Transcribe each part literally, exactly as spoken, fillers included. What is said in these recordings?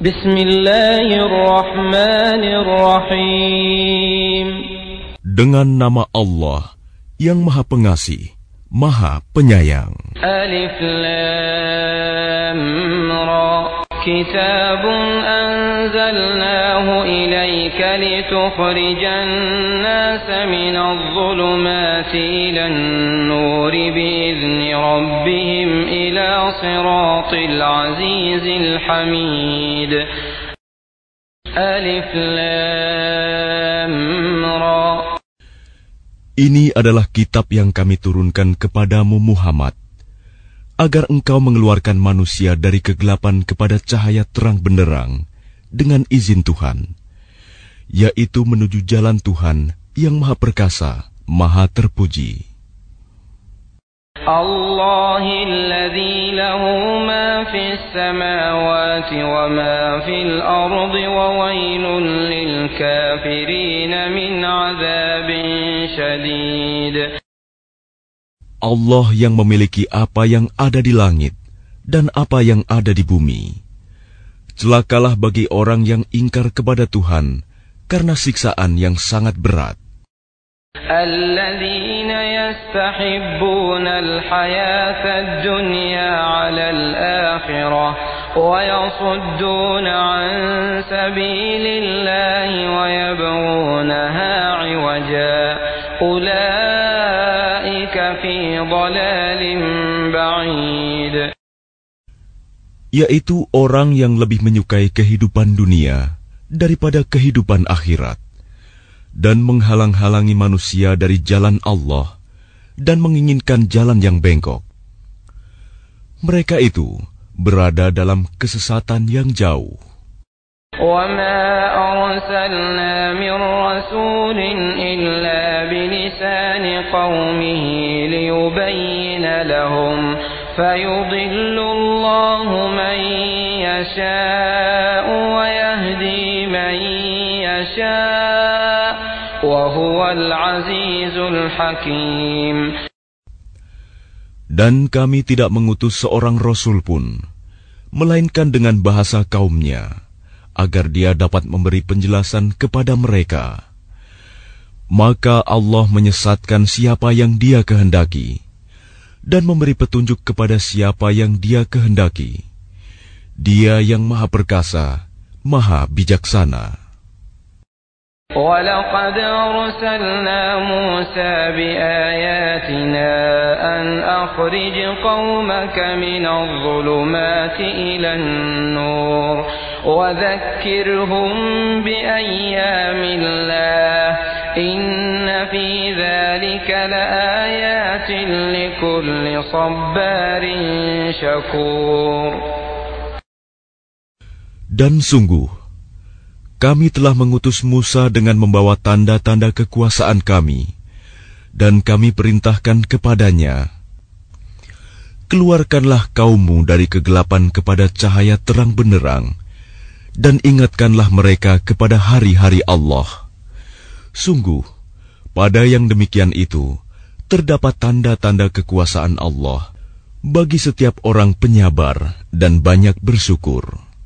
Bismillahirrahmanirrahim. Dengan nama Allah yang Maha Pengasih, Maha Penyayang. Alif Lam Ra. Kitabun anzalnahu ilayka litukhrijan nasa minadh dhulumati ilan nuri bi'izni rabbihim ila siratil azizil hamid. Alif Lam Ra. Ini adalah kitab yang kami turunkan kepadamu Muhammad, agar engkau mengeluarkan manusia dari kegelapan kepada cahaya terang benderang dengan izin Tuhan, yaitu menuju jalan Tuhan yang Maha Perkasa, Maha Terpuji. Allahilladzi lahu ma fis samawati wa ma fil ardi wa wailun lil kafirin min 'adzabin syadid. Allah yang memiliki apa yang ada di langit dan apa yang ada di bumi. Celakalah bagi orang yang ingkar kepada Tuhan karena siksaan yang sangat berat. Alladzina yastahibbuna al-hayata ad-dunya 'ala al-akhirah wa yasudduna 'an sabilillahi wa yabghunaha 'iwaja. Ulaika fi dhalalin ba'id. Yaitu orang yang lebih menyukai kehidupan dunia daripada kehidupan akhirat, dan menghalang-halangi manusia dari jalan Allah dan menginginkan jalan yang bengkok. Mereka itu berada dalam kesesatan yang jauh. وَمَا أَرْسَلْنَا مِنْ رَسُولٍ إِلَّا بِلِسَانِ قَوْمِهِ لِيُبَيِّنَ لَهُمْ فَيُضِلُّ اللَّهُ مَنْ يَشَاءُ وَيَهْدِي مَنْ يَشَاءُ وَهُوَ الْعَزِيزُ الْحَكِيمُ. Dan kami tidak mengutus seorang rasul pun, melainkan dengan bahasa kaumnya, agar dia dapat memberi penjelasan kepada mereka. Maka Allah menyesatkan siapa yang Dia kehendaki, dan memberi petunjuk kepada siapa yang Dia kehendaki. Dia yang Maha Perkasa, Maha Bijaksana. وَلَقَدْ أَرْسَلْنَا مُوسَى بِآيَاتِنَا أَنْ أَخْرِجْ قَوْمَكَ مِنَ الظُّلُمَاتِ إِلَى النُّورِ وَذَكِّرْهُمْ بِأَيَّامِ اللَّهِ إِنَّ فِي ذَلِكَ لَآيَاتٍ لِكُلِّ صَبَّارٍ شَكُورٍ. Dan sungguh, kami telah mengutus Musa dengan membawa tanda-tanda kekuasaan kami, dan kami perintahkan kepadanya, keluarkanlah kaummu dari kegelapan kepada cahaya terang benderang, dan ingatkanlah mereka kepada hari-hari Allah. Sungguh, pada yang demikian itu, terdapat tanda-tanda kekuasaan Allah bagi setiap orang penyabar dan banyak bersyukur.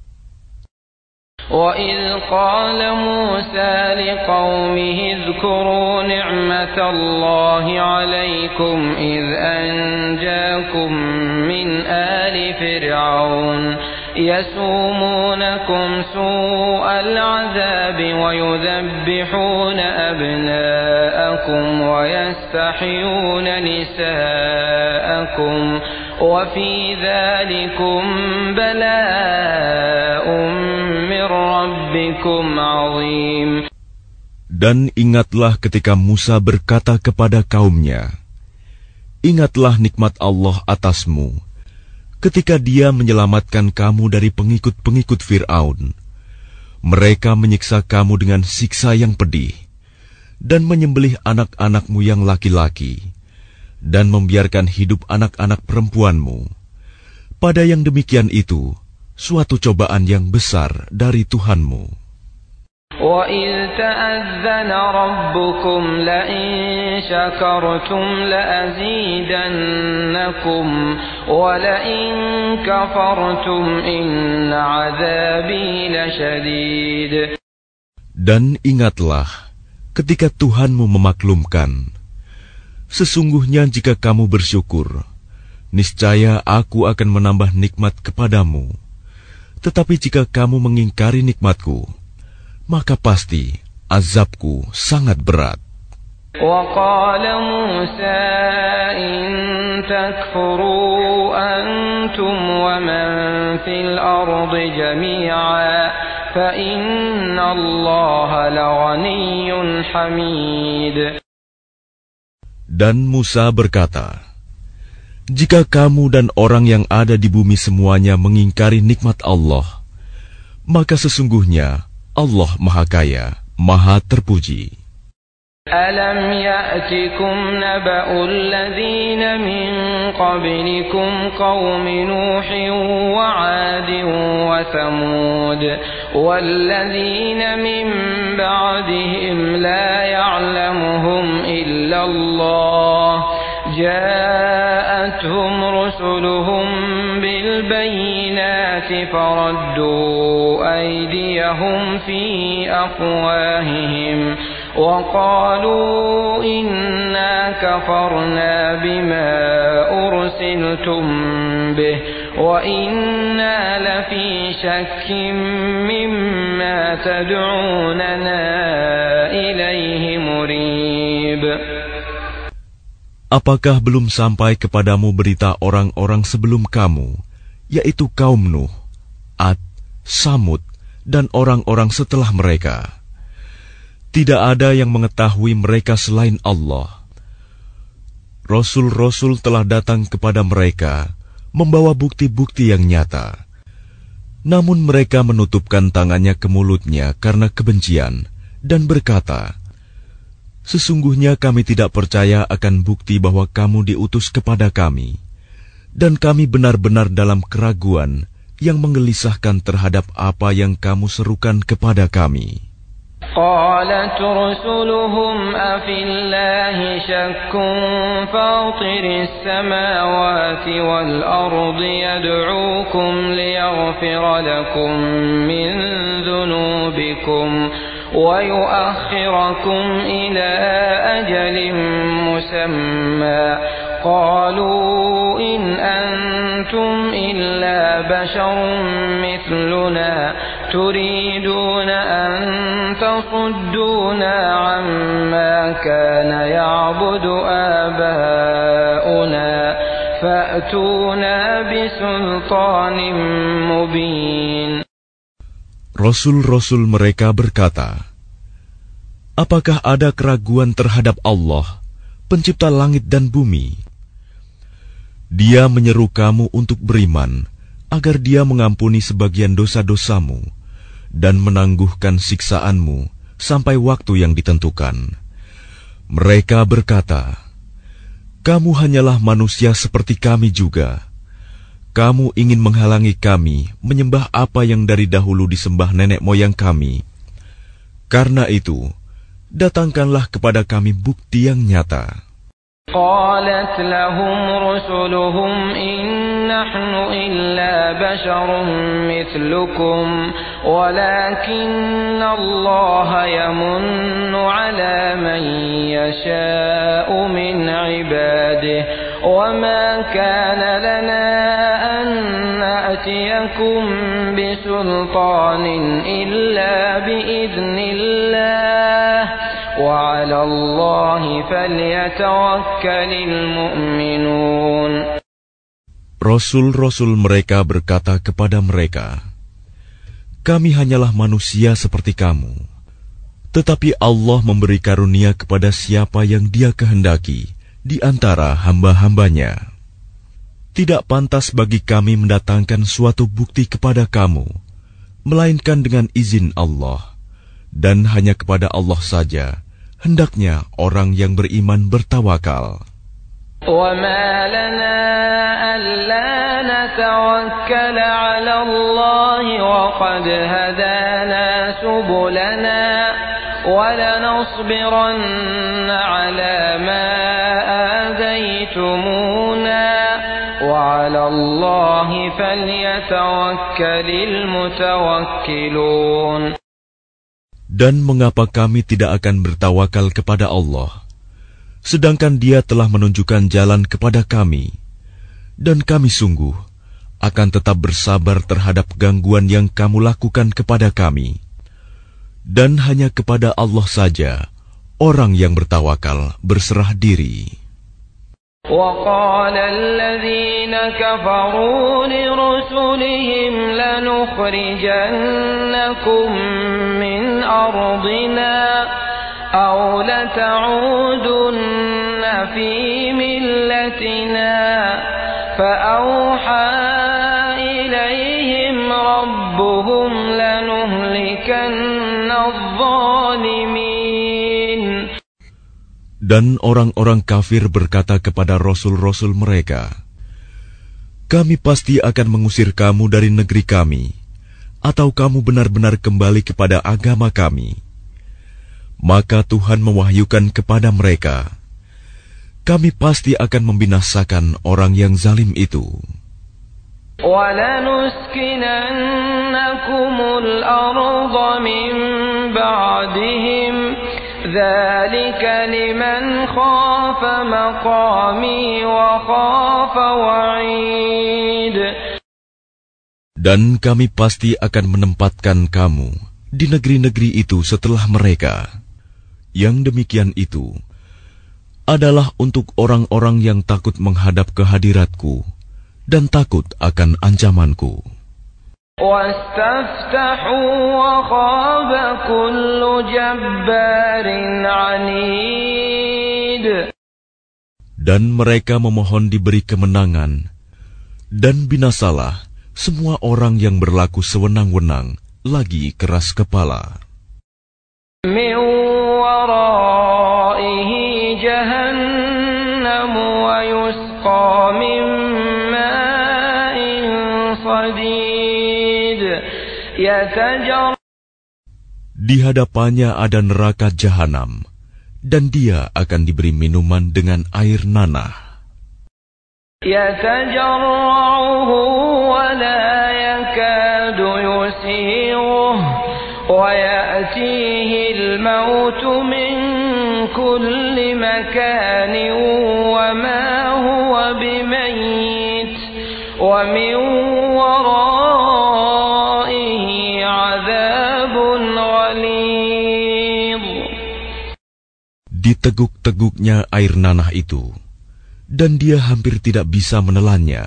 وَإِذْ قَالَ مُوسَى لِقَوْمِهِ اذْكُرُوا نِعْمَةَ اللَّهِ عَلَيْكُمْ إِذْ أَنْجَاكُمْ مِنْ آلِ فِرْعَوْنَ يَسُومُونَكُمْ سُوءَ الْعَذَابِ وَيُذَبِّحُونَ أَبْنَاءَكُمْ وَيَسْتَحْيُونَ نِسَاءَكُمْ وَفِي ذَلِكُمْ بَلَاءٌ مِّن رَّبِّكُمْ عَظِيمٌ. Dan ingatlah ketika Musa berkata kepada kaumnya, ingatlah nikmat Allah atasmu, ketika Dia menyelamatkan kamu dari pengikut-pengikut Fir'aun. Mereka menyiksa kamu dengan siksa yang pedih, dan menyembelih anak-anakmu yang laki-laki, dan membiarkan hidup anak-anak perempuanmu. Pada yang demikian itu, suatu cobaan yang besar dari Tuhanmu. وَإِذْ تَأَذَّنَ رَبُّكُمْ لَئِن شَكَرْتُمْ لَأَزِيدَنَّكُمْ وَلَئِن كَفَرْتُمْ إِنَّ عَذَابِي لَشَدِيدٌ. Dan ingatlah ketika Tuhanmu memaklumkan, sesungguhnya jika kamu bersyukur, niscaya aku akan menambah nikmat kepadamu. Tetapi jika kamu mengingkari nikmatku, maka pasti azabku sangat berat. وَقَالَ مُوسَى إِن تَكْفُرُوا أَنْتُمْ وَمَنْ فِي الْأَرْضِ جَمِيعًا فَإِنَّ اللَّهَ لَغَنِيٌّ حَمِيدٌ. Dan Musa berkata, jika kamu dan orang yang ada di bumi semuanya mengingkari nikmat Allah, maka sesungguhnya Allah Maha Kaya, Maha Terpuji. أَلَمْ يَأْتِكُمْ نَبَأُ الَّذِينَ مِنْ قَبْلِكُمْ قَوْمِ نُوحٍ وَعَادٍ وَثَمُودَ وَالَّذِينَ مِنْ بَعْدِهِمْ لَا يَعْلَمُهُمْ إِلَّا اللَّهُ جَاءَتْهُمْ رُسُلُهُمْ بِالْبَيِّنَاتِ فَرَدُّوا أَيْدِيَهُمْ فِي أَفْوَاهِهِمْ وَقَالُوا إِنَّا كَفَرْنَا بِمَا أُرْسِلْتُمْ بِهِ وَإِنَّا لَفِي شَكٍّ مِّمَّا تَدْعُونَنَا إِلَيْهِ مُرِيبٍ. Apakah belum sampai kepadamu berita orang-orang sebelum kamu, yaitu kaum Nuh, Ad, Samud, dan orang-orang setelah mereka? Tidak ada yang mengetahui mereka selain Allah. Rasul-rasul telah datang kepada mereka, membawa bukti-bukti yang nyata. Namun mereka menutupkan tangannya ke mulutnya karena kebencian, dan berkata, sesungguhnya kami tidak percaya akan bukti bahwa kamu diutus kepada kami, dan kami benar-benar dalam keraguan yang menggelisahkan terhadap apa yang kamu serukan kepada kami. قالت رسلهم أفي الله شك فاطر السماوات والأرض يدعوكم ليغفر لكم من ذنوبكم ويؤخركم إلى أجل مسمى قالوا إن أنتم إلا بشر مثلنا تريدون أن تصدونا عما كان يعبد آباؤنا فأتونا بسلطان مبين. Rasul-rasul mereka berkata, apakah ada keraguan terhadap Allah, pencipta langit dan bumi? Dia menyeru kamu untuk beriman, agar dia mengampuni sebagian dosa-dosamu dan menangguhkan siksaanmu sampai waktu yang ditentukan. Mereka berkata, kamu hanyalah manusia seperti kami juga. Kamu ingin menghalangi kami menyembah apa yang dari dahulu disembah nenek moyang kami. Karena itu, datangkanlah kepada kami bukti yang nyata. قالت لهم رسلهم إن نحن إلا بشر مثلكم ولكن الله يمن على من يشاء من عباده وما كان لنا أن نأتيكم بسلطان إلا بإذن الله وعلى الله فليتوكل المؤمنون. Rasul-rasul mereka berkata kepada mereka, kami hanyalah manusia seperti kamu, tetapi Allah memberi karunia kepada siapa yang Dia kehendaki di antara hamba-hambanya. Tidak pantas bagi kami mendatangkan suatu bukti kepada kamu, melainkan dengan izin Allah, dan hanya kepada Allah saja hendaknya orang yang beriman bertawakal. وَمَا لَنَا أَلَّا نَتَوَكَّلَ عَلَى اللَّهِ وَقَدْ هَدَانَا سُبُلَنَا وَلَنَصْبِرَنَّ عَلَى مَا آذَيْتُمُونَا وَعَلَى اللَّهِ فَلْيَتَوَكَّلِ الْمُتَوَكِّلُونَ. Dan mengapa kami tidak akan bertawakal kepada Allah, sedangkan Dia telah menunjukkan jalan kepada kami, dan kami sungguh akan tetap bersabar terhadap gangguan yang kamu lakukan kepada kami. Dan hanya kepada Allah saja orang yang bertawakal berserah diri. وَقَالَ الَّذِينَ كَفَرُوا لِرُسُلِهِمْ لَنُخْرِجَنَّكُمْ مِنْ أَرْضِنَا أَوْ لَتَعُودُنَّ فِي مِلَّتِنَا فَأَوْحَى إِلَيْهِمْ رَبُّهُمْ لَنُهْلِكَنَّ الظَّالِمِينَ. Dan orang-orang kafir berkata kepada rasul-rasul mereka, kami pasti akan mengusir kamu dari negeri kami, atau kamu benar-benar kembali kepada agama kami. Maka Tuhan mewahyukan kepada mereka, kami pasti akan membinasakan orang yang zalim itu. وَلَنُسْكِنَنَّكُمُ الْأَرْضَ مِنْ بَعْدِهِمْ ذَلِكَ لِمَنْ خَافَ مَقَامِي وَخَافَ وَعِيدِ. Dan kami pasti akan menempatkan kamu di negeri-negeri itu setelah mereka. Yang demikian itu adalah untuk orang-orang yang takut menghadap kehadiratku dan takut akan ancamanku. وَاسْتَفْتَحُوا وَخَابَ كُلُّ جَبَّارٍ عَنِيدٍ. Dan mereka memohon diberi kemenangan, dan binasalah semua orang yang berlaku sewenang-wenang lagi keras kepala. مِنْ وَرَائِهِ جَهَنَّمُ وَيُسْقَى مِنْ مَاءٍ صَدِيدٍ. Di hadapannya ada neraka jahanam, dan dia akan diberi minuman dengan air nanah. يَتَجَرَّعُهُ وَلَا يَكَادُ يُسِيغُهُ وَيَأْتِيهِ الْمَوْتُ مِنْ كُلِّ مَكَانٍ وَمَا هُوَ بِمَيِّتٍ وَمِنْ وَرَائِهِ عَذَابٌ غَلِيظٌ. Diteguk-teguknya air nanah itu, dan dia hampir tidak bisa menelannya.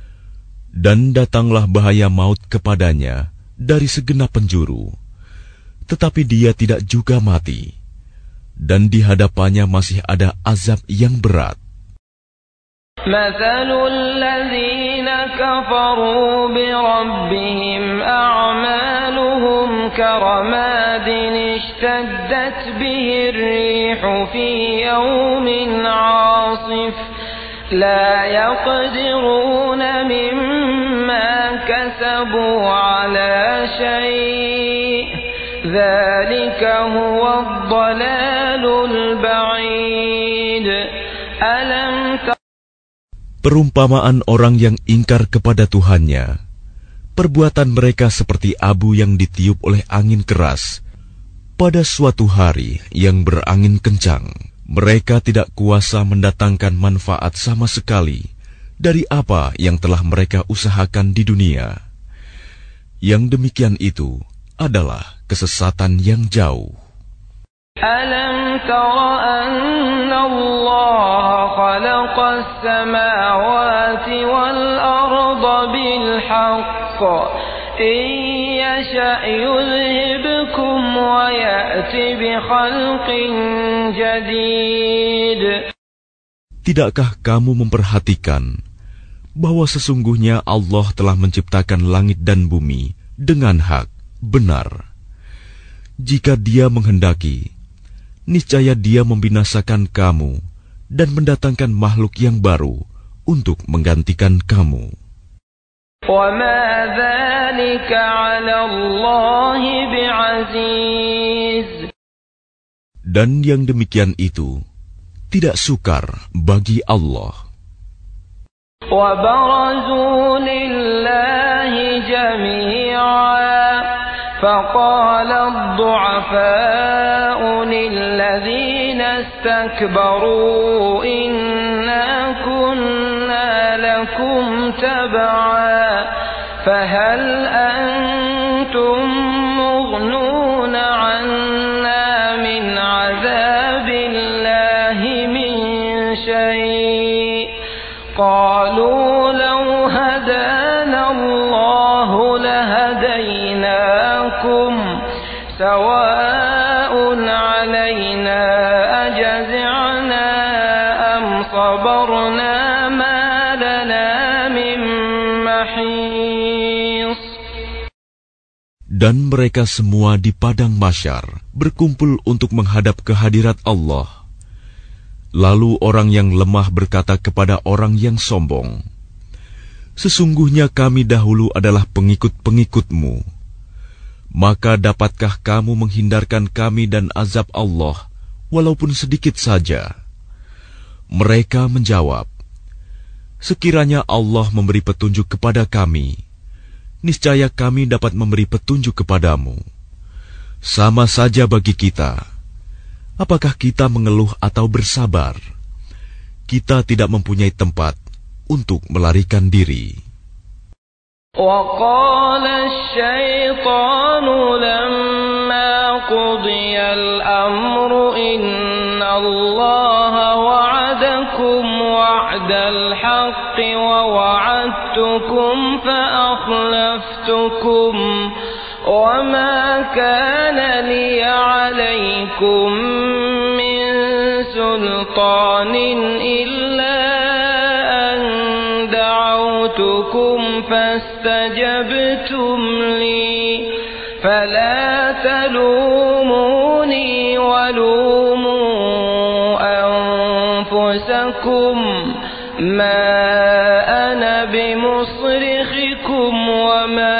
Dan datanglah bahaya maut kepadanya dari segenap penjuru, tetapi dia tidak juga mati, dan di hadapannya masih ada azab yang berat. مَثَلُ الَّذِينَ كَفَرُوا بِرَبِّهِمْ أَعْمَالُهُمْ كَرَمَادٍ اشْتَدَّتْ بِهِ الرِّيحُ فِي يَوْمٍ عَاصِفٍ لَا يَقْدِرُونَ مِمَّا كَسَبُوا عَلَى شَيْءٍ ذَلِكَ هُوَ الضَّلَالُ الْبَعِيدُ. أَلَمْ تَرَ Perumpamaan orang yang ingkar kepada Tuhannya, perbuatan mereka seperti abu yang ditiup oleh angin keras pada suatu hari yang berangin kencang. Mereka tidak kuasa mendatangkan manfaat sama sekali dari apa yang telah mereka usahakan di dunia. Yang demikian itu adalah kesesatan yang jauh. أَلَمْ تَرَ أَنَّ اللَّهَ خَلَقَ السَّمَاوَاتِ وَالْأَرْضَ بِالْحَقِّ إِنْ يَشَأْ يُذْهِبْكُمْ وَيَأْتِ بِخَلْقٍ جَدِيدٍ. Tidakkah kamu memperhatikan bahwa sesungguhnya Allah telah menciptakan langit dan bumi dengan hak, benar? Jika Dia menghendaki, niscaya Dia membinasakan kamu dan mendatangkan makhluk yang baru untuk menggantikan kamu. وَمَا ذَلِكَ عَلَى اللَّهِ بِعَزِيزٍ. Dan yang demikian itu tidak sukar bagi Allah. وَبَرَزُوا لِلَّهِ جَمِيعًا فَقَالَ الضُّعَفَاءُ لِلَّذِينَ اسْتَكْبَرُوا إِنَّا كُنَّا لَكُمْ تَبَعًا فَهَلْ أَنْتُمْ مُغْنُونَ عَنَّا مِنْ عَذَابِ اللَّهِ مِنْ شَيْءٍ قَالُوا لَوْ هَدَانَا اللَّهُ لَهَدَيْنَاكُمْ سَوَاءٌ عَلَيْنَا أَجَزِعْنَا أَمْ صَبَرْنَا مَا لَنَا مِنْ مَحِيصٍ. Dan mereka semua di padang mahsyar berkumpul untuk menghadap kehadirat Allah. Lalu orang yang lemah berkata kepada orang yang sombong, "Sesungguhnya kami dahulu adalah pengikut-pengikutmu. Maka dapatkah kamu menghindarkan kami dan azab Allah, walaupun sedikit saja?" Mereka menjawab, "Sekiranya Allah memberi petunjuk kepada kami, niscaya kami dapat memberi petunjuk kepadamu. Sama saja bagi kita. Apakah kita mengeluh atau bersabar? Kita tidak mempunyai tempat untuk melarikan diri." وَقَالَ الشَّيْطَانُ لَمَّا قُضِيَ الْأَمْرُ إِنَّ اللَّهَ وَعَدَكُمْ وَعْدَ الْحَقِّ وَوَعَدتُّكُمْ فَأَخْلَفْتُكُمْ وَمَا كَانَ لِيَ عَلَيْكُمْ مِنْ سُلْطَانٍ إِلَّا أَنْ دَعَوْتُكُمْ فَاسْتَجَبْتُمْ لِي فَلَا تَلُومُونِي وَلُومُوا أَنفُسَكُمْ مَا أَنَا بِمُصْرِخِكُمْ وَمَا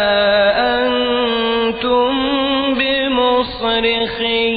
أَنْتُمْ بِمُصْرِخِي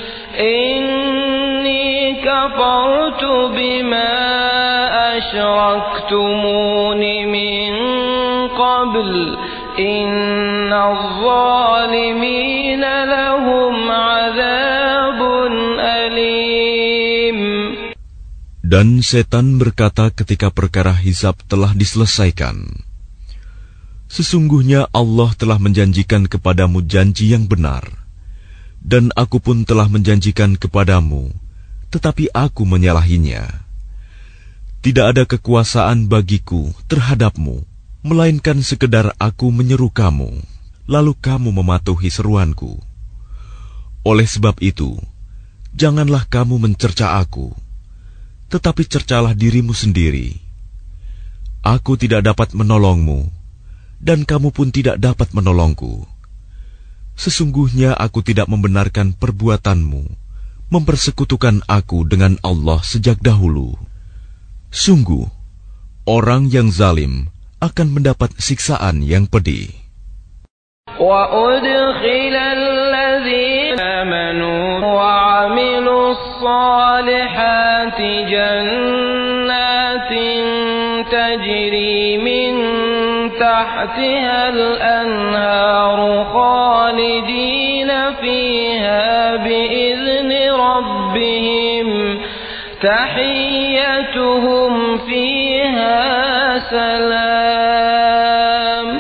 إِنِّي كَفَرْتُ بِمَا أَشْرَكْتُمُونِ مِنْ قَبْلُ إِنَّ الظَّالِمِينَ لَهُمْ عَذَابٌ أَلِيمٌ. Dan setan berkata ketika perkara hisab telah diselesaikan, "Sesungguhnya Allah telah menjanjikan kepadamu janji yang benar, dan aku pun telah menjanjikan kepadamu, tetapi aku menyalahinya. Tidak ada kekuasaan bagiku terhadapmu, melainkan sekedar aku menyeru kamu, lalu kamu mematuhi seruanku. Oleh sebab itu, janganlah kamu mencerca aku, tetapi cercalah dirimu sendiri. Aku tidak dapat menolongmu, dan kamu pun tidak dapat menolongku. Sesungguhnya aku tidak membenarkan perbuatanmu, mempersekutukan aku dengan Allah sejak dahulu. Sungguh, orang yang zalim akan mendapat siksaan yang pedih." وَأُدْخِلَ الَّذِينَ آمَنُوا وَعَمِلُوا الصَّالِحَاتِ جَنَّاتٍ تَجْرِي مِنْ تَحْتِهَا الْأَنْهَارُ خَالِدِينَ فِيهَا بِإِذْنِ رَبِّهِمْ تَحِيَّتُهُمْ فِيهَا سَلَامٌ.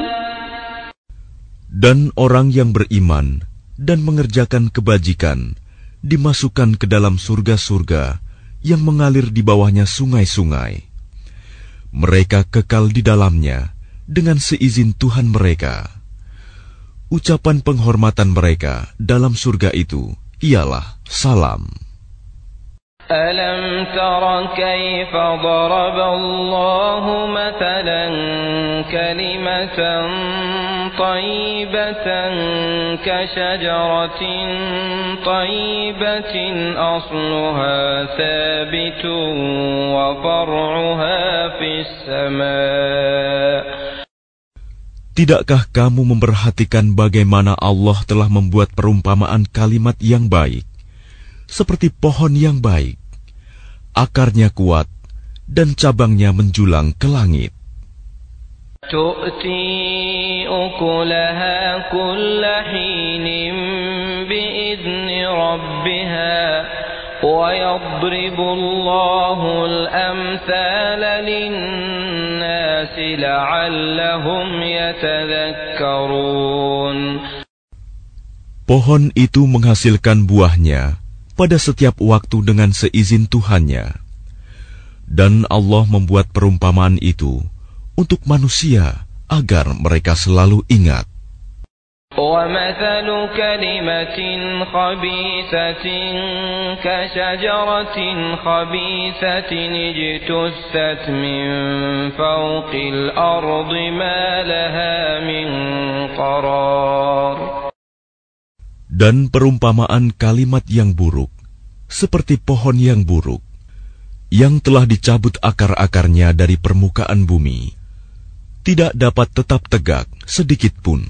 Dan orang yang beriman dan mengerjakan kebajikan dimasukkan ke dalam surga-surga yang mengalir di bawahnya sungai-sungai. Mereka kekal di dalamnya dengan seizin Tuhan mereka. Ucapan penghormatan mereka dalam surga itu ialah salam. أَلَمْ تَرَ كَيْفَ ضَرَبَ اللَّهُ مَثَلًا كَلِمَةً طَيِّبَةً كَشَجَرَةٍ طَيِّبَةٍ أَصْلُهَا ثَابِتٌ وَفَرْعُهَا فِي السَّمَاءِ. Tidakkah kamu memperhatikan bagaimana Allah telah membuat perumpamaan kalimat yang baik, seperti pohon yang baik, akarnya kuat dan cabangnya menjulang ke langit. تؤتي أكلها كل حين بإذن ربها ويضرب الله الأمثال للناس لعلهم يتذكرون. Pohon itu menghasilkan buahnya pada setiap waktu dengan seizin Tuhannya. Dan Allah membuat perumpamaan itu untuk manusia agar mereka selalu ingat. وَمَثَلُ كَلِمَةٍ خَبِيثَةٍ كَشَجَرَةٍ خَبِيثَةٍ اجْتُثَّتْ مِنْ فَوْقِ الْأَرْضِ مَا لَهَا مِنْ قَرَارٍ. Dan perumpamaan kalimat yang buruk seperti pohon yang buruk yang telah dicabut akar-akarnya dari permukaan bumi, tidak dapat tetap tegak sedikit pun.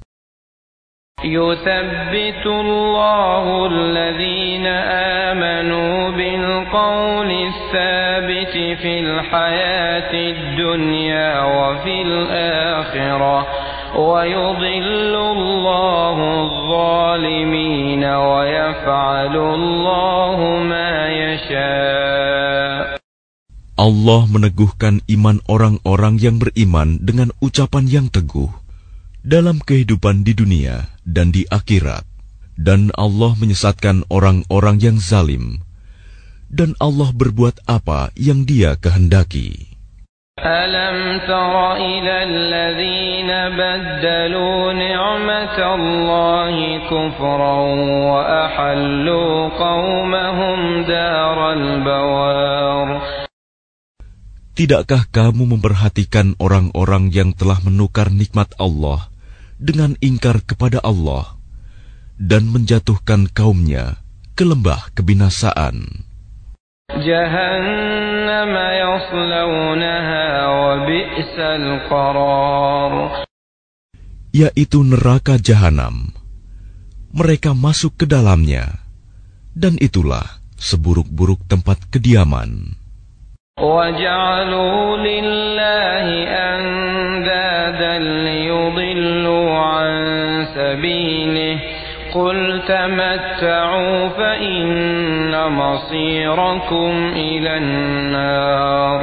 يثبت الله الذين آمنوا بالقول الثابت في الحياة الدنيا وفي الآخرة ويضل الله الظالمين ويفعل الله ما يشاء. Allah meneguhkan iman orang-orang yang beriman dengan ucapan yang teguh dalam kehidupan di dunia dan di akhirat, dan Allah menyesatkan orang-orang yang zalim, dan Allah berbuat apa yang Dia kehendaki. Alam tara ila alladhina baddalu ni'matallahi kufran wa ahallu qaumahum daral bawar. Tidakkah kamu memperhatikan orang-orang yang telah menukar nikmat Allah dengan ingkar kepada Allah dan menjatuhkan kaumnya ke lembah kebinasaan? Jahannam yaslawnaha wa bi'sal qarar. Yaitu neraka jahanam. Mereka masuk ke dalamnya, dan itulah seburuk-buruk tempat kediaman. وَجَعَلُوا لِلَّهِ أَنْدَادًا لِيُضِلُّوا عَنْ سَبِيلِهِ قُلْ تَمَتَّعُوا فَإِنَّ مَصِيرَكُمْ إِلَى النَّارِ.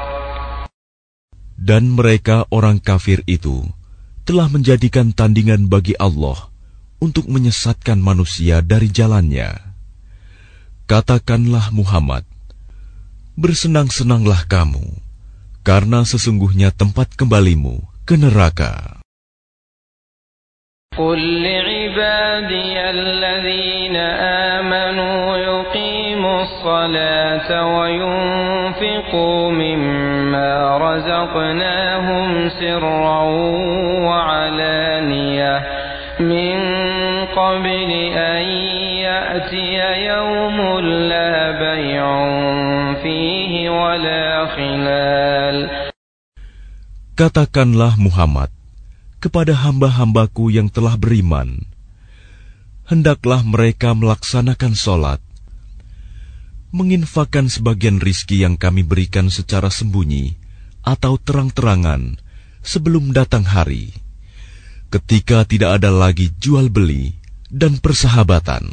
Dan mereka orang kafir itu telah menjadikan tandingan bagi Allah untuk menyesatkan manusia dari jalannya. Katakanlah Muhammad, bersenang-senanglah kamu, karena sesungguhnya tempat kembalimu ke neraka. قُلْ لِعِبَادِيَ الَّذِينَ آمَنُوا يُقِيمُوا الصَّلَاةَ وَيُنْفِقُوا مِمَّا رَزَقْنَاهُمْ سِرًّا وَعَلَانِيَةً مِنْ قَبْلِ أَنْ يَأْتِيَ يَوْمٌ لَا بَيْعٌ فِيهِ وَلَا خِلَالٌ. Katakanlah Muhammad kepada hamba-hambaku yang telah beriman, hendaklah mereka melaksanakan sholat, menginfakkan sebagian rizki yang kami berikan secara sembunyi atau terang-terangan sebelum datang hari, ketika tidak ada lagi jual beli dan persahabatan.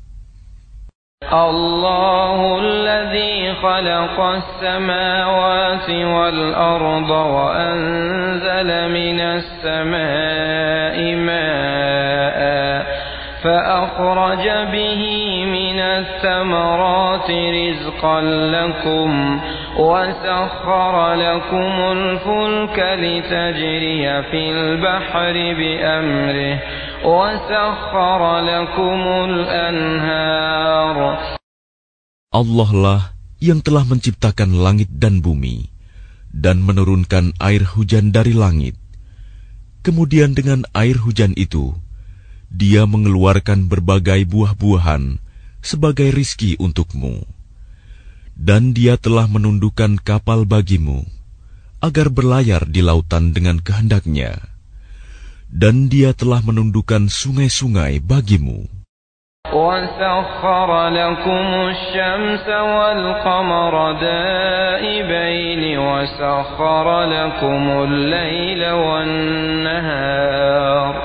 Allahu alladhi khalaqas samawati wal arda wa anzala minas samai ma'a fa akhraja bihi minas thamarati rizqan lakum wa sakhkhara lakumul fulka litajriya fil bahri bi amrihi وَسَخَّرَ لَكُمُ الْأَنْهَارَ. Allah lah yang telah menciptakan langit dan bumi dan menurunkan air hujan dari langit. Kemudian dengan air hujan itu, Dia mengeluarkan berbagai buah-buahan sebagai rizki untukmu. Dan Dia telah menundukkan kapal bagimu agar berlayar di lautan dengan kehendaknya. Dan Dia telah menundukkan sungai-sungai bagimu. وسخر لكم الشمس والقمر دائبين وسخر لكم الليل والنهار.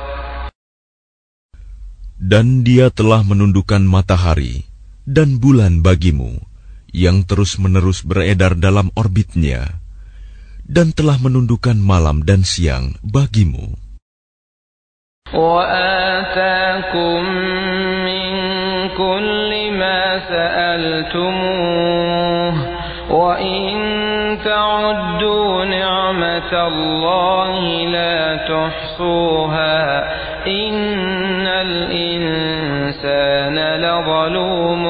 Dan Dia telah menundukkan matahari dan bulan bagimu yang terus-menerus beredar dalam orbitnya, dan telah menundukkan malam dan siang bagimu. وآتاكم من كل ما سألتموه وإن تعدوا نعمة الله لا تحصوها إن الإنسان لظلوم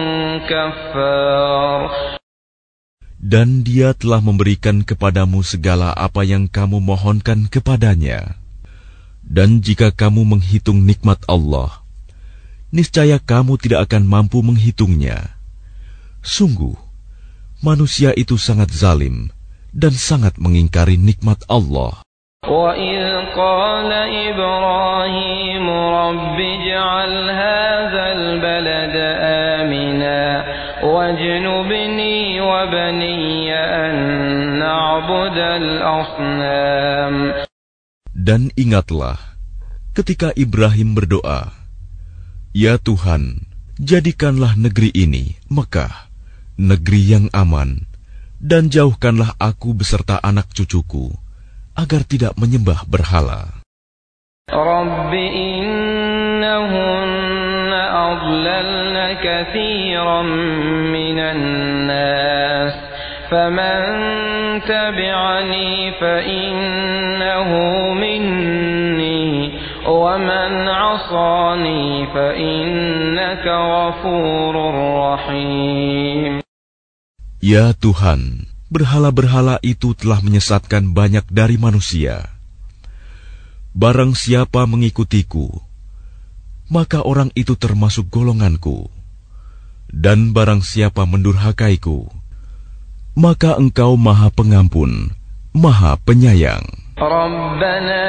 كفار. Dan Dia telah memberikan kepadamu segala apa yang kamu mohonkan kepadanya. Dan jika kamu menghitung nikmat Allah, niscaya kamu tidak akan mampu menghitungnya. Sungguh, manusia itu sangat zalim dan sangat mengingkari nikmat Allah. وَإِذْ قَالَ إِبْرَاهِيمُ رَبِّ اجْعَلْ هَذَا الْبَلَدَ آمِنًا وَاجْنُبْنِي وَبَنِيَّ أَن نَّعْبُدَ الْأَصْنَامَ. Dan ingatlah ketika Ibrahim berdoa, "Ya Tuhan, jadikanlah negeri ini, Mekah, negeri yang aman, dan jauhkanlah aku beserta anak cucuku, agar tidak menyembah berhala." Rabbi innahunna adlalna katsiran minan nas faman tabi'ani fa innahu minni wa man 'asani fa innaka ghafurur rahim. Ya Tuhan, berhala-berhala itu telah menyesatkan banyak dari manusia. Barang siapa mengikutiku, maka orang itu termasuk golonganku. Dan barang siapa mendurhakaiku, maka Engkau Maha Pengampun, Maha Penyayang. Rabbana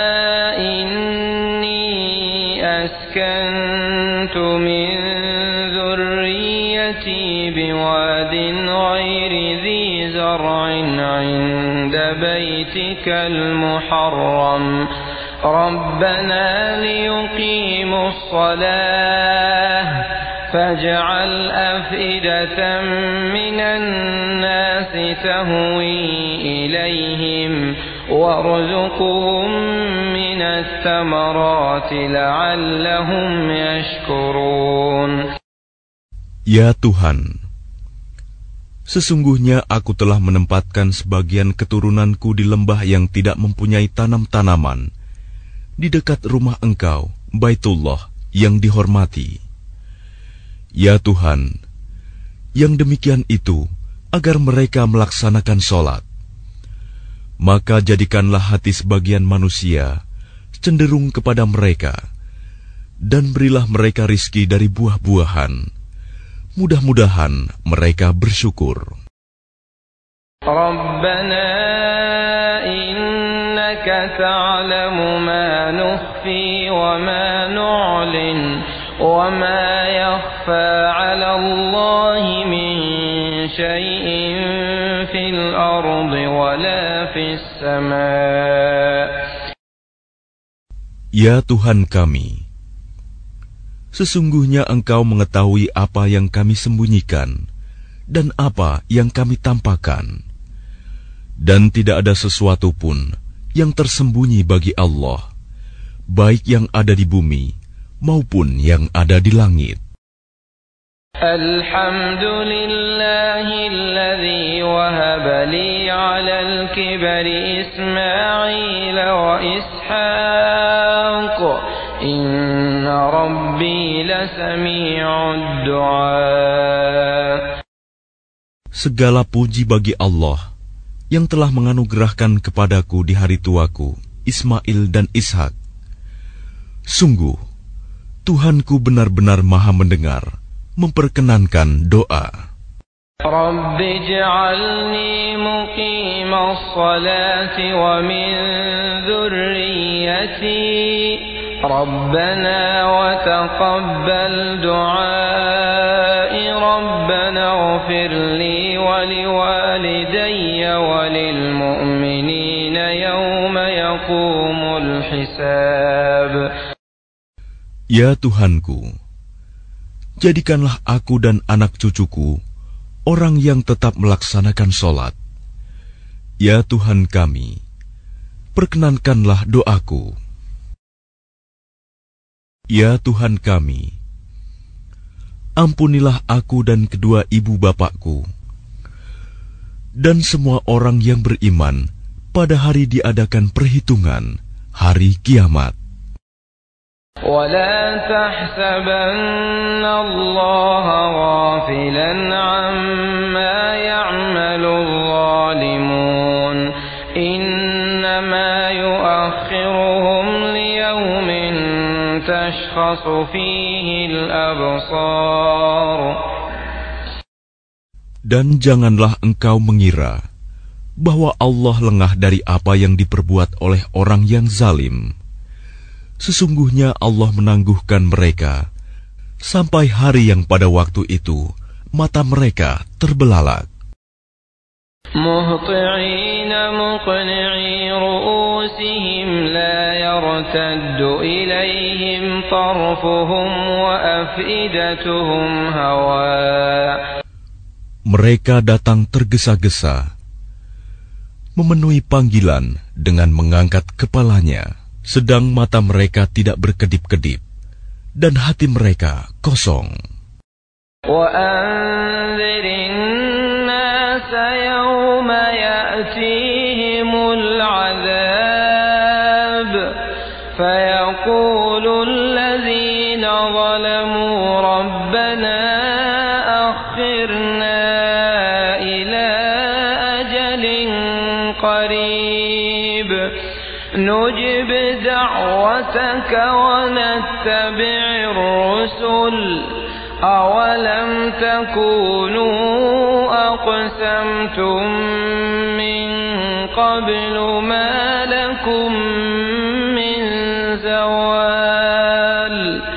inni askantu min dhurriyyati biwadin ghairi dhi zar'in 'inda baytikal muharram Rabbana liyuqimus salah faj'al af'idatan minan nasi tahwi ilayhim warzuqhum minas thamarati la'allahum yashkurun. Ya Tuhan, sesungguhnya aku telah menempatkan sebagian keturunanku di lembah yang tidak mempunyai tanam-tanaman, di dekat rumah Engkau, Baitullah yang dihormati. Ya Tuhan, yang demikian itu agar mereka melaksanakan sholat. Maka jadikanlah hati sebagian manusia cenderung kepada mereka, dan berilah mereka rizki dari buah-buahan. Mudah-mudahan mereka bersyukur. Rabbana innaka ta'lamu ma nukhfi wa ma nu'lin wa ma yakhfa 'ala Allahi min shay'in fil ardi wa la fis sama'. Ya Tuhan kami, sesungguhnya Engkau mengetahui apa yang kami sembunyikan dan apa yang kami tampakkan. Dan tidak ada sesuatu pun yang tersembunyi bagi Allah, baik yang ada di bumi maupun yang ada di langit. Alhamdulillahilladzi wahaba li 'alal kibari Ismail wa Ishaq inna rabbi lasami'ud du'a. Segala puji bagi Allah yang telah menganugerahkan kepadaku di hari tuaku Ismail dan Ishak. Sungguh, Tuhanku benar-benar maha mendengar, memperkenankan doa. Rabbi ij'alni muqimas salati wa min dhurriyyati ربنا وتقبل دعائي ربنا اغفر لي ولوالدي وللمؤمنين يوم يقوم الحساب. Ya Tuhanku, jadikanlah aku dan anak cucuku orang yang tetap melaksanakan sholat. Ya Tuhan kami, perkenankanlah doaku. Ya Tuhan kami, ampunilah aku dan kedua ibu bapakku, dan semua orang yang beriman pada hari diadakan perhitungan, hari kiamat. ولا تحسبن الله غافلا عما يعمل الظالمون إنما يؤخرهم ليوم تشخص فيه الأبصار. Dan janganlah engkau mengira bahwa Allah lengah dari apa yang diperbuat oleh orang yang zalim. Sesungguhnya Allah menangguhkan mereka sampai hari yang pada waktu itu mata mereka terbelalak. مهطعين مقنعي رؤوسهم لا يرتد إليهم طرفهم وأفئدتهم هواء. Mereka datang tergesa-gesa, memenuhi panggilan dengan mengangkat kepalanya, sedang mata mereka tidak berkedip-kedip dan hati mereka kosong. وَأَنذِرِ النَّاسَ يَوْمَ يَأْتِيهِمُ الْعَذَابُ فَيَقُولُ الَّذِينَ ظَلَمُوا رَبَّنَا أَخِّرْنَا إِلَى أَجَلٍ قَرِيبٍ نُجِبْ دعوتك ونتبع الرسل أولم تكونوا أقسمتم من قبل ما لكم من زوال.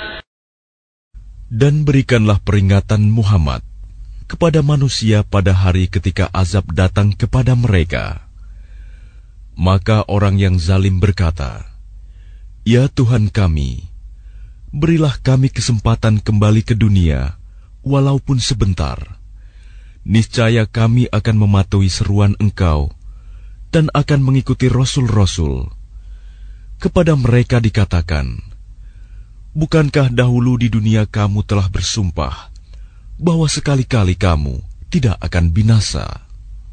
Dan berikanlah peringatan Muhammad kepada manusia pada hari ketika azab datang kepada mereka. Maka orang yang zalim berkata, Ya Tuhan kami, berilah kami kesempatan kembali ke dunia, walaupun sebentar. Niscaya kami akan mematuhi seruan Engkau dan akan mengikuti Rasul-Rasul. Kepada mereka dikatakan, bukankah dahulu di dunia kamu telah bersumpah bahwa sekali-kali kamu tidak akan binasa?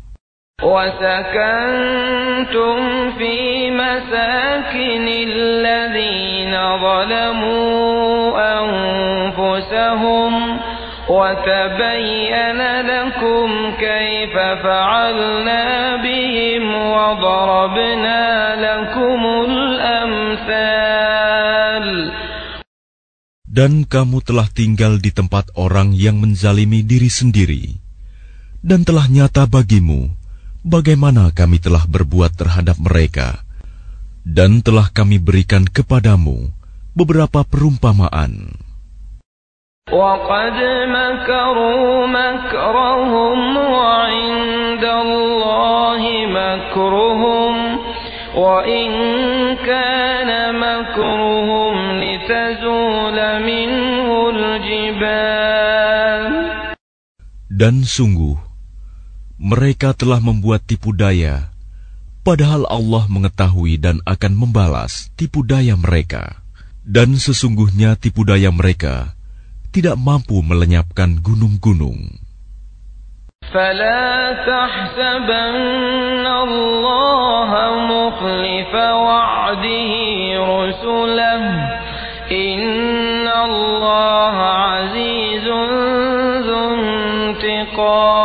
وَسَكَنْتُمْ فِي مَسَاكِنِ الَّذِينَ ظَلَمُوا أَنفُسَهُمْ وَتَبَيَّنَ لَكُمْ كَيْفَ فَعَلْنَا بِهِمْ وَضَرَبْنَا لَكُمُ الْأَمْثَالَ. Dan kamu telah tinggal di tempat orang yang menzalimi diri sendiri, dan telah nyata bagimu bagaimana kami telah berbuat terhadap mereka, dan telah kami berikan kepadamu beberapa perumpamaan. وَقَدْ مَكَرُوا مَكْرَهُمْ وَعِندَ اللَّهِ مَكْرُهُمْ وَإِنْ كَانَ مَكْرُهُمْ لِتَزُولَ مِنْهُ الْجِبَالُ. Dan sungguh mereka telah membuat tipu daya, padahal Allah mengetahui dan akan membalas tipu daya mereka. Dan sesungguhnya tipu daya mereka tidak mampu melenyapkan gunung-gunung. فَلَا تَحْسَبَنَّ اللَّهَ مُخْلِفَ وَعْدِهِ رُسُلَهُ إِنَّ اللَّهَ عَزِيزٌ ذُو انتِقَامٍ.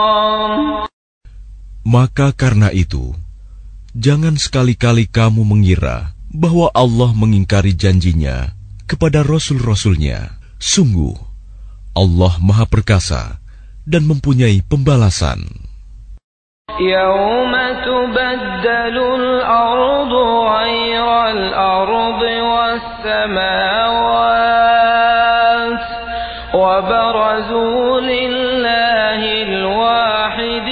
Maka karena itu, jangan sekali-kali kamu mengira bahwa Allah mengingkari janjinya kepada Rasul-Rasulnya. Sungguh, Allah Maha Perkasa dan mempunyai pembalasan. يَوْمَ تُبَدَّلُ الْأَرْضُ غَيْرَ الْأَرْضِ وَالسَّمَاوَاتُ وبرزوا لله الواحد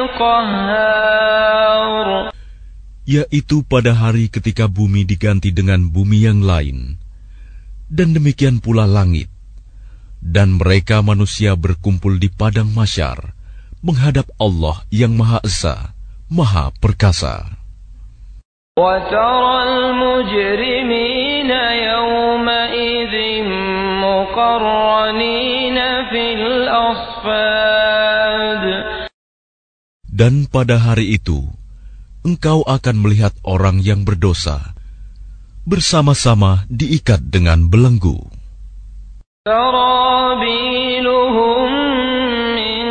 القهار. Yaitu pada hari ketika bumi diganti dengan bumi yang lain, dan demikian pula langit, dan mereka manusia berkumpul di padang mahsyar menghadap Allah yang Maha Esa, Maha Perkasa. وَتَرَى الْمُجْرِمِينَ يَوْمَئِذٍ مُقَرَّنِينَ فِي الْأَصْفَادِ. Dan pada hari itu, engkau akan melihat orang yang berdosa bersama-sama diikat dengan belenggu. سَرَابِيلُهُم مِّن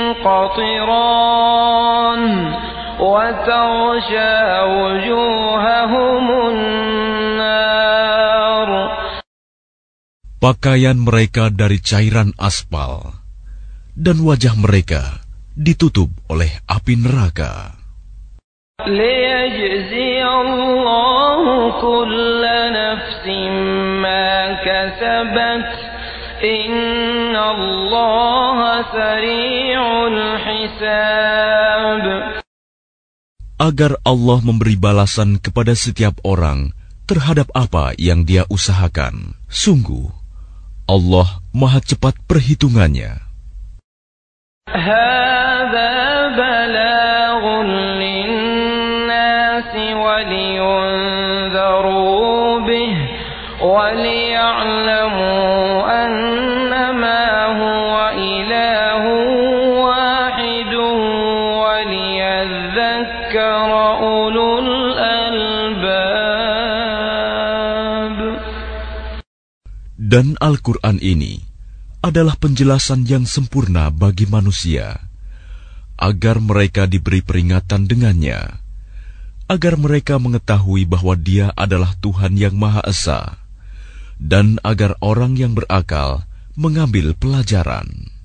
قَطِرَانٍ وَتَغْشَى وُجُوهَهُمُ النَّارُ. Pakaian mereka dari cairan aspal, dan wajah mereka ditutup oleh api neraka. لِيَجْزِيَ اللَّهُ كُلَّ نَفْسٍ مَا كَسَبَتْ إِنَّ اللَّهَ سَرِيعُ الْحِسَابِ. Agar Allah memberi balasan kepada setiap orang terhadap apa yang dia usahakan. Sungguh, Allah Maha cepat perhitungannya. هَذَا بَلَاغٌ لِلنَّاسِ وَلِيُنذَرُوا بِهِ وَلِيَعْلَمُوا أَنَّمَا هُوَ إِلَٰهٌ وَاحِدٌ وَلِيَذَّكَّرَ أُولُو الْأَلْبَابِ. Dan Al-Quran ini adalah penjelasan yang sempurna bagi manusia, agar mereka diberi peringatan dengannya, agar mereka mengetahui bahwa Dia adalah Tuhan yang Maha Esa, dan agar orang yang berakal mengambil pelajaran.